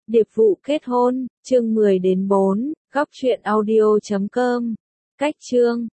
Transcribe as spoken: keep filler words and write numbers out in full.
Điệp vụ kết hôn, chương mười đến bốn, góc truyện audio chấm com. Cách chương